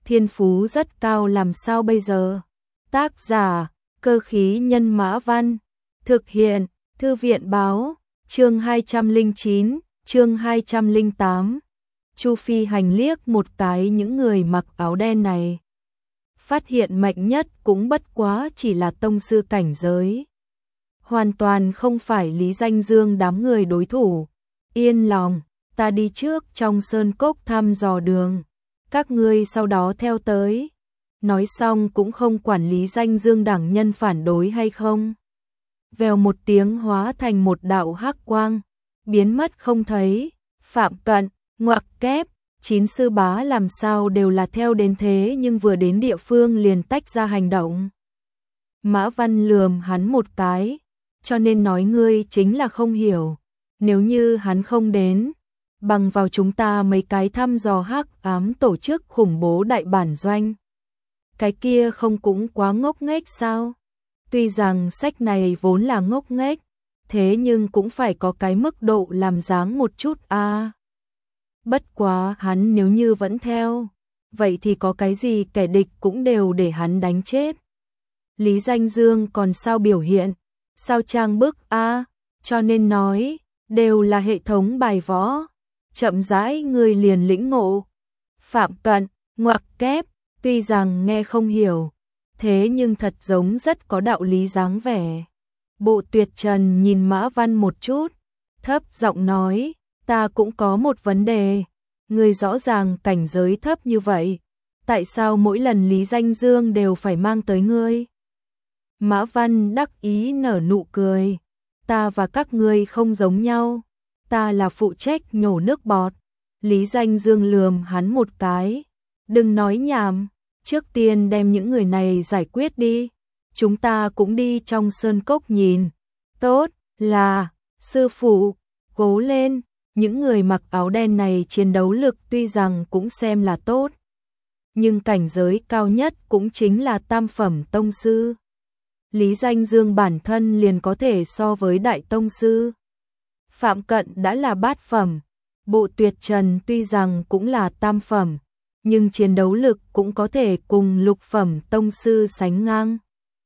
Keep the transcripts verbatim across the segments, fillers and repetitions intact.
thiên phú rất cao làm sao bây giờ? Tác giả, Cơ khí nhân Mã Văn. Thực hiện, Thư viện báo, chương hai trăm lẻ chín, chương hai trăm lẻ tám. Chu Phi Hành liếc một cái những người mặc áo đen này. Phát hiện mạnh nhất cũng bất quá chỉ là tông sư cảnh giới. Hoàn toàn không phải Lý Danh Dương đám người đối thủ. Yên lòng, ta đi trước trong sơn cốc thăm dò đường. Các ngươi sau đó theo tới. Nói xong cũng không quản Lý Danh Dương đẳng nhân phản đối hay không. Vèo một tiếng hóa thành một đạo hắc quang, biến mất không thấy. Phạm Cận, ngoặc kép, chín sư bá làm sao đều là theo đến thế nhưng vừa đến địa phương liền tách ra hành động. Mã Văn lườm hắn một cái, cho nên nói ngươi chính là không hiểu. Nếu như hắn không đến, bằng vào chúng ta mấy cái thăm dò hắc ám tổ chức khủng bố đại bản doanh. Cái kia không cũng quá ngốc nghếch sao? Tuy rằng sách này vốn là ngốc nghếch, thế nhưng cũng phải có cái mức độ làm dáng một chút a. À. Bất quá hắn nếu như vẫn theo, vậy thì có cái gì kẻ địch cũng đều để hắn đánh chết. Lý Danh Dương còn sao biểu hiện, sao trang bức a, à, cho nên nói, đều là hệ thống bài võ. Chậm rãi người liền lĩnh ngộ. Phạm Cận, ngoặc kép, tuy rằng nghe không hiểu, thế nhưng thật giống rất có đạo lý dáng vẻ. Bộ Tuyệt Trần nhìn Mã Văn một chút, thấp giọng nói, ta cũng có một vấn đề, người rõ ràng cảnh giới thấp như vậy, tại sao mỗi lần Lý Danh Dương đều phải mang tới ngươi? Mã Văn đắc ý nở nụ cười, ta và các ngươi không giống nhau, ta là phụ trách nhổ nước bọt. Lý Danh Dương lườm hắn một cái, đừng nói nhảm, trước tiên đem những người này giải quyết đi, chúng ta cũng đi trong sơn cốc nhìn. Tốt, là, sư phụ, cố lên. Những người mặc áo đen này chiến đấu lực tuy rằng cũng xem là tốt, nhưng cảnh giới cao nhất cũng chính là tam phẩm tông sư. Lý Danh Dương bản thân liền có thể so với đại tông sư. Phạm Cận đã là bát phẩm, Bộ Tuyệt Trần tuy rằng cũng là tam phẩm, nhưng chiến đấu lực cũng có thể cùng lục phẩm tông sư sánh ngang.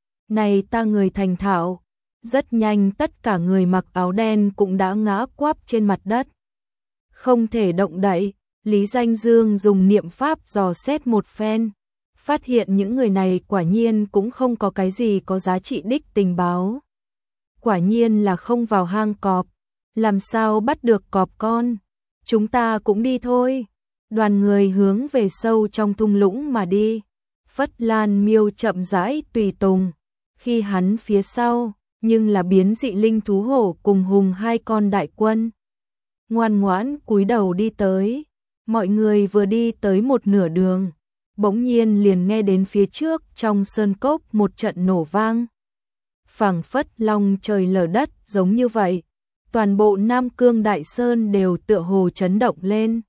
Này ta người thành thạo, rất nhanh tất cả người mặc áo đen cũng đã ngã quắp trên mặt đất. Không thể động đậy, Lý Danh Dương dùng niệm pháp dò xét một phen, phát hiện những người này quả nhiên cũng không có cái gì có giá trị đích tình báo. Quả nhiên là không vào hang cọp, làm sao bắt được cọp con, chúng ta cũng đi thôi. Đoàn người hướng về sâu trong thung lũng mà đi, Phất Lan Miêu chậm rãi tùy tùng, khi hắn phía sau, nhưng là biến dị linh thú hổ cùng hùng hai con đại quân. Ngoan ngoãn cúi đầu đi tới, mọi người vừa đi tới một nửa đường, bỗng nhiên liền nghe đến phía trước trong sơn cốc một trận nổ vang. Phảng phất long trời lở đất giống như vậy, toàn bộ Nam Cương Đại Sơn đều tựa hồ chấn động lên.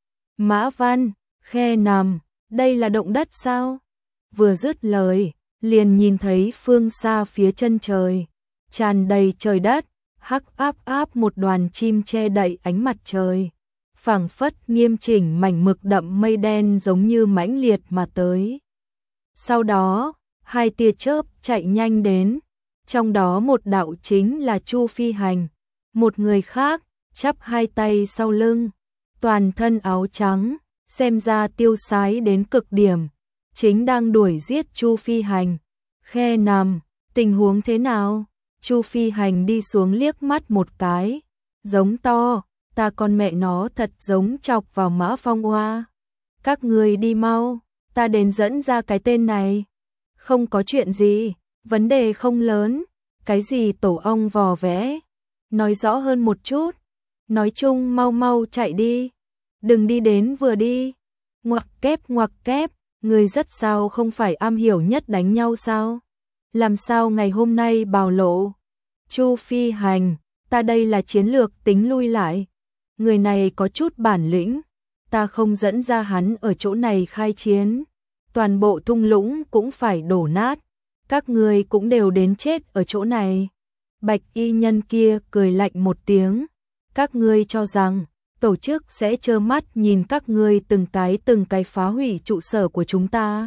Mã Văn, khe nằm, đây là động đất sao? Vừa dứt lời, liền nhìn thấy phương xa phía chân trời, tràn đầy trời đất, hắc áp áp một đoàn chim che đậy ánh mặt trời, phảng phất nghiêm chỉnh mảnh mực đậm mây đen giống như mãnh liệt mà tới. Sau đó, hai tia chớp chạy nhanh đến, trong đó một đạo chính là Chu Phi Hành, một người khác chắp hai tay sau lưng, toàn thân áo trắng, xem ra tiêu sái đến cực điểm, chính đang đuổi giết Chu Phi Hành. Khe nằm, tình huống thế nào? Chu Phi Hành đi xuống liếc mắt một cái, giống to, ta con mẹ nó thật giống chọc vào Mã Phong Hoa. Các người đi mau, ta đến dẫn ra cái tên này. Không có chuyện gì, vấn đề không lớn, cái gì tổ ong vò vẽ. Nói rõ hơn một chút, nói chung mau mau chạy đi, đừng đi đến vừa đi. Ngoặc kép ngoặc kép, người rất sao không phải am hiểu nhất đánh nhau sao? Làm sao ngày hôm nay bào lộ? Chu Phi Hành, ta đây là chiến lược tính lui lại. Người này có chút bản lĩnh, ta không dẫn ra hắn ở chỗ này khai chiến, toàn bộ thung lũng cũng phải đổ nát, các người cũng đều đến chết ở chỗ này. Bạch y nhân kia cười lạnh một tiếng, các ngươi cho rằng tổ chức sẽ trơ mắt nhìn các ngươi từng cái từng cái phá hủy trụ sở của chúng ta.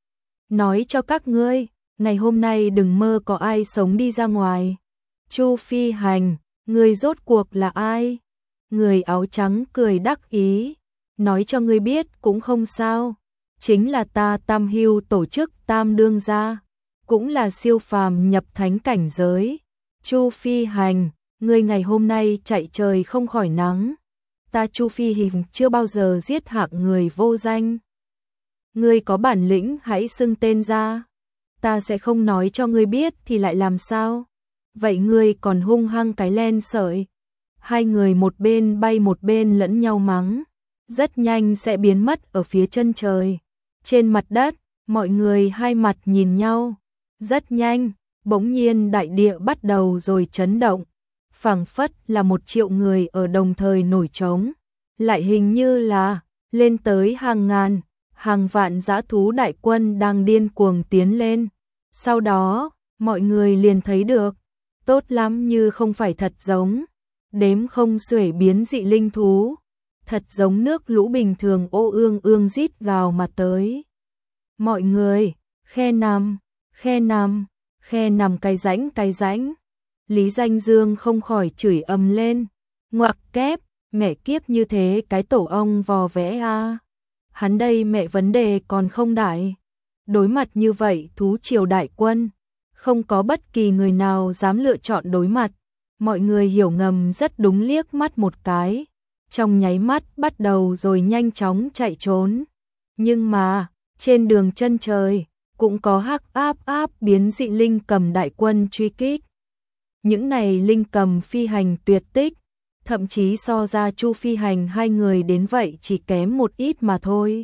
Nói cho các ngươi, ngày hôm nay đừng mơ có ai sống đi ra ngoài. Chu Phi Hành, ngươi rốt cuộc là ai? Người áo trắng cười đắc ý, nói cho ngươi biết cũng không sao, chính là ta Tam Hưu tổ chức Tam Đương gia, cũng là siêu phàm nhập thánh cảnh giới. Chu Phi Hành, ngươi ngày hôm nay chạy trời không khỏi nắng. Ta Chu Phi Hình chưa bao giờ giết hạng người vô danh. Ngươi có bản lĩnh hãy xưng tên ra. Ta sẽ không nói cho ngươi biết thì lại làm sao? Vậy ngươi còn hung hăng cái len sợi. Hai người một bên bay một bên lẫn nhau mắng. Rất nhanh sẽ biến mất ở phía chân trời. Trên mặt đất, mọi người hai mặt nhìn nhau. Rất nhanh, bỗng nhiên đại địa bắt đầu rồi chấn động. Phảng phất là một triệu người ở đồng thời nổi trống. Lại hình như là lên tới hàng ngàn, hàng vạn dã thú đại quân đang điên cuồng tiến lên. Sau đó, mọi người liền thấy được, tốt lắm như không phải thật giống, đếm không xuể biến dị linh thú, thật giống nước lũ bình thường ô ương ương rít gào mà tới. Mọi người, khe nằm, khe nằm, khe nằm cái rãnh cái rãnh. Lý Danh Dương không khỏi chửi ầm lên, ngoặc kép, mẹ kiếp như thế cái tổ ong vò vẽ a. Hắn đây mẹ vấn đề còn không đại. Đối mặt như vậy thú triều đại quân, không có bất kỳ người nào dám lựa chọn đối mặt. Mọi người hiểu ngầm rất đúng liếc mắt một cái, trong nháy mắt bắt đầu rồi nhanh chóng chạy trốn. Nhưng mà, trên đường chân trời, cũng có hắc áp áp biến dị linh cầm đại quân truy kích. Những này linh cầm phi hành tuyệt tích, thậm chí so ra Chu Phi Hành hai người đến vậy chỉ kém một ít mà thôi.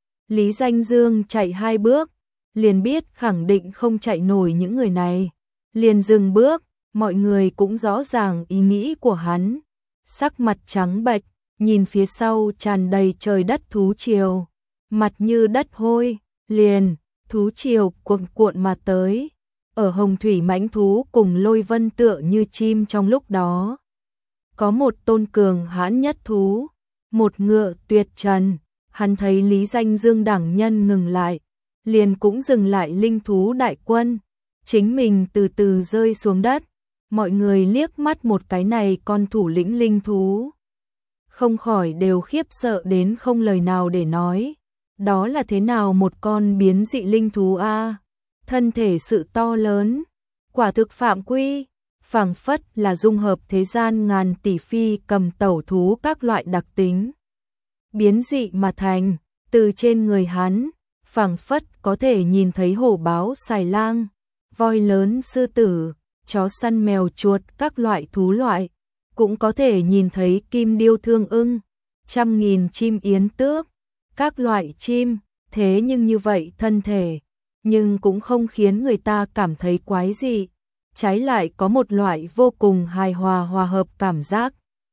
Lý Danh Dương chạy hai bước, liền biết khẳng định không chạy nổi những người này. Liền dừng bước, mọi người cũng rõ ràng ý nghĩ của hắn. Sắc mặt trắng bệch, nhìn phía sau tràn đầy trời đất thú triều. Mặt như đất hôi, liền, thú triều cuộn cuộn mà tới. Ở hồng thủy mãnh thú cùng lôi vân tựa như chim trong lúc đó. Có một tôn cường hãn nhất thú, một ngựa tuyệt trần, hắn thấy Lý Danh Dương đẳng nhân ngừng lại, liền cũng dừng lại linh thú đại quân, chính mình từ từ rơi xuống đất, mọi người liếc mắt một cái này con thủ lĩnh linh thú. Không khỏi đều khiếp sợ đến không lời nào để nói, đó là thế nào một con biến dị linh thú a? Thân thể sự to lớn, quả thực phạm quy. Phảng phất là dung hợp thế gian ngàn tỷ phi cầm tẩu thú các loại đặc tính. Biến dị mà thành, từ trên người hắn, phảng phất có thể nhìn thấy hổ báo xài lang, voi lớn sư tử, chó săn mèo chuột các loại thú loại, cũng có thể nhìn thấy kim điêu thương ưng, trăm nghìn chim yến tước, các loại chim, thế nhưng như vậy thân thể, nhưng cũng không khiến người ta cảm thấy quái dị. Trái lại có một loại vô cùng hài hòa hòa hợp cảm giác.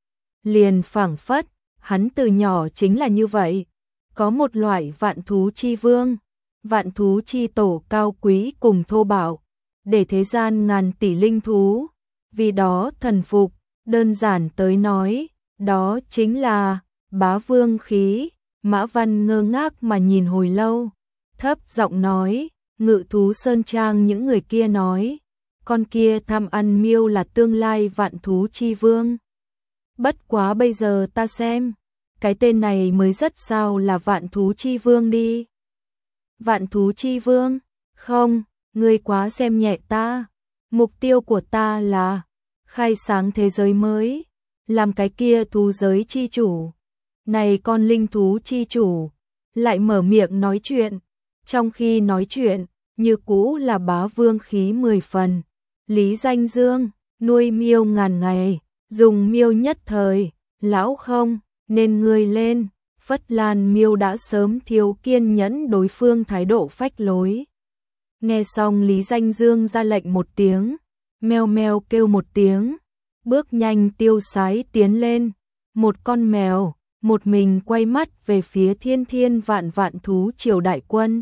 Liền phảng phất, hắn từ nhỏ chính là như vậy. Có một loại vạn thú chi vương, vạn thú chi tổ cao quý cùng thô bạo, để thế gian ngàn tỷ linh thú, vì đó thần phục, đơn giản tới nói, đó chính là bá vương khí. Mã Văn ngơ ngác mà nhìn hồi lâu, thấp giọng nói, Ngự Thú Sơn Trang những người kia nói. Con kia tham ăn miêu là tương lai vạn thú chi vương. Bất quá bây giờ ta xem, cái tên này mới rất sao là vạn thú chi vương đi. Vạn thú chi vương? Không, ngươi quá xem nhẹ ta. Mục tiêu của ta là khai sáng thế giới mới, làm cái kia thú giới chi chủ. Này con linh thú chi chủ, lại mở miệng nói chuyện, trong khi nói chuyện, như cũ là bá vương khí mười phần. Lý Danh Dương, nuôi miêu ngàn ngày, dùng miêu nhất thời, lão không, nên ngươi lên. Phất Lan miêu đã sớm thiếu kiên nhẫn đối phương thái độ phách lối. Nghe xong Lý Danh Dương ra lệnh một tiếng, meo meo kêu một tiếng, bước nhanh tiêu sái tiến lên. Một con mèo, một mình quay mắt về phía thiên thiên vạn vạn thú triều đại quân.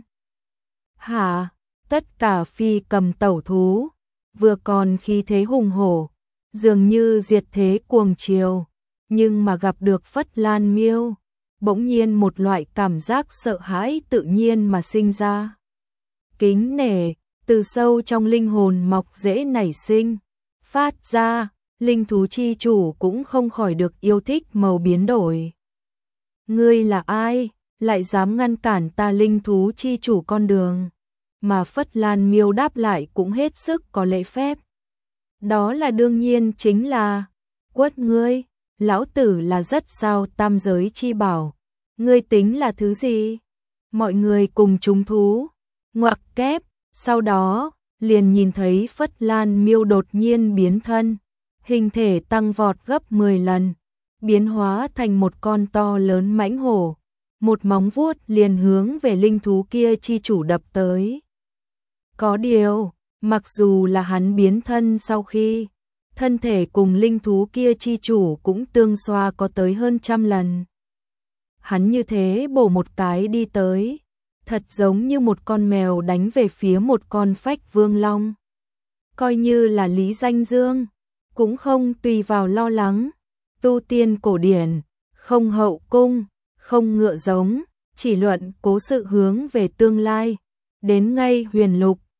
Hả, tất cả phi cầm tẩu thú. Vừa còn khí thế hùng hổ, dường như diệt thế cuồng triều, nhưng mà gặp được Phất Lan Miêu, bỗng nhiên một loại cảm giác sợ hãi tự nhiên mà sinh ra. Kính nể, từ sâu trong linh hồn mọc rễ nảy sinh, phát ra, linh thú chi chủ cũng không khỏi được yêu thích màu biến đổi. Ngươi là ai, lại dám ngăn cản ta linh thú chi chủ con đường? Mà Phất Lan Miêu đáp lại cũng hết sức có lễ phép. Đó là đương nhiên chính là, quất ngươi, lão tử là rất sao tam giới chi bảo. Ngươi tính là thứ gì? Mọi người cùng trúng thú, ngoặc kép, sau đó, liền nhìn thấy Phất Lan Miêu đột nhiên biến thân, hình thể tăng vọt gấp mười lần, biến hóa thành một con to lớn mãnh hổ, một móng vuốt liền hướng về linh thú kia chi chủ đập tới. Có điều, mặc dù là hắn biến thân sau khi, thân thể cùng linh thú kia chi chủ cũng tương xoa có tới hơn trăm lần. Hắn như thế bổ một cái đi tới, thật giống như một con mèo đánh về phía một con phách vương long. Coi như là Lý Danh Dương, cũng không tùy vào lo lắng, tu tiên cổ điển, không hậu cung, không ngựa giống, chỉ luận cố sự hướng về tương lai, đến ngay huyền lục,